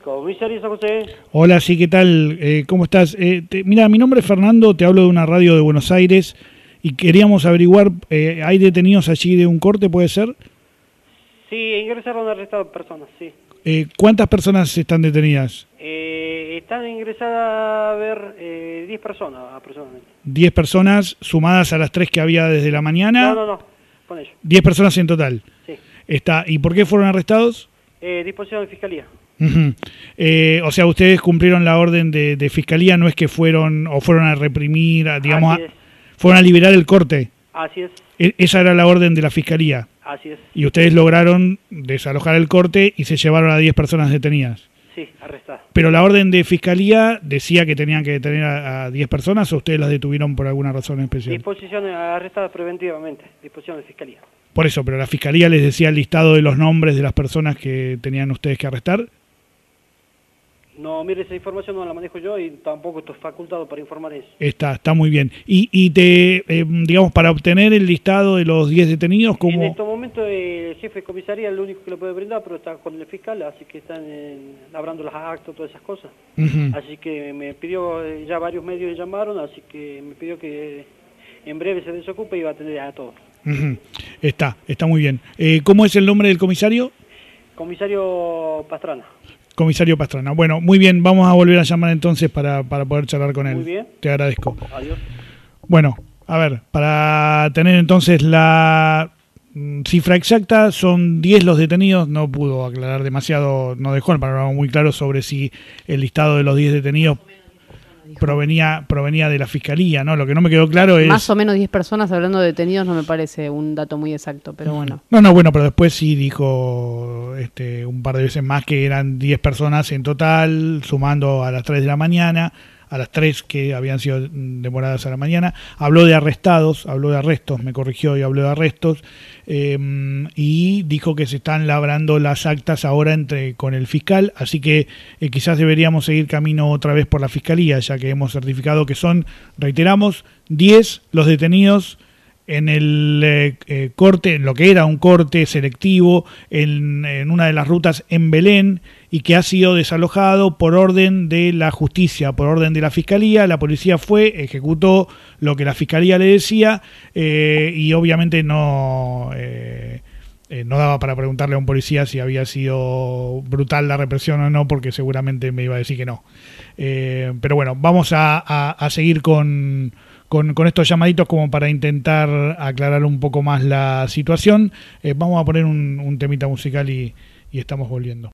Comisario San José. Hola, sí, ¿qué tal? ¿Cómo estás? Mira, mi nombre es Fernando, te hablo de una radio de Buenos Aires y queríamos averiguar, ¿hay detenidos allí de un corte, puede ser? Sí, ingresaron arrestados personas, sí. ¿Cuántas personas están detenidas? Están ingresadas, a ver, 10 personas aproximadamente. 10 personas sumadas a las 3 que había desde la mañana. No, con ellos. 10 personas en total. Sí. ¿Y por qué fueron arrestados? Disposición de fiscalía. Uh-huh. O sea, ustedes cumplieron la orden de fiscalía, no es que fueron a reprimir, digamos, fueron a liberar el corte. Así es. Esa era la orden de la fiscalía. Así es. Y ustedes lograron desalojar el corte y se llevaron a 10 personas detenidas. Sí, arrestadas. Pero la orden de fiscalía decía que tenían que detener a 10 personas, ¿o ustedes las detuvieron por alguna razón especial? Disposiciones arrestadas preventivamente, disposición de fiscalía. Por eso, pero la fiscalía les decía el listado de los nombres de las personas que tenían ustedes que arrestar. No, mire, esa información no la manejo yo y tampoco estoy facultado para informar eso. Está muy bien. Y digamos, para obtener el listado de los 10 detenidos, ¿cómo? En estos momentos el jefe de comisaría es el único que lo puede brindar, pero está con el fiscal, así que están labrando las actas, todas esas cosas. Uh-huh. Así que me pidió, ya varios medios llamaron, así que me pidió que en breve se desocupe y va a atender a todos. Uh-huh. Está muy bien. ¿Cómo es el nombre del comisario? Comisario Pastrana. Comisario Pastrana. Bueno, muy bien, vamos a volver a llamar entonces para poder charlar con él. Muy bien. Te agradezco. Adiós. Bueno, a ver, para tener entonces la cifra exacta, son 10 los detenidos, no pudo aclarar demasiado, no dejó el panorama muy claro sobre si el listado de los 10 detenidos provenía de la fiscalía, ¿no? Lo que no me quedó claro es... Más o menos 10 personas, hablando de detenidos, no me parece un dato muy exacto, pero bueno. No, bueno, pero después sí dijo un par de veces más que eran 10 personas en total, sumando a las 3 de la mañana, a las 3 que habían sido demoradas a la mañana. Habló de arrestos, me corrigió y habló de arrestos, y dijo que se están labrando las actas ahora con el fiscal, así que quizás deberíamos seguir camino otra vez por la fiscalía, ya que hemos certificado que son, reiteramos, 10 los detenidos en el corte, en lo que era un corte selectivo en una de las rutas en Belén, y que ha sido desalojado por orden de la justicia, por orden de la fiscalía. La policía fue, ejecutó lo que la fiscalía le decía, y obviamente no daba para preguntarle a un policía si había sido brutal la represión o no, porque seguramente me iba a decir que no. Pero bueno, vamos a seguir con estos llamaditos como para intentar aclarar un poco más la situación. Vamos a poner un temita musical y estamos volviendo.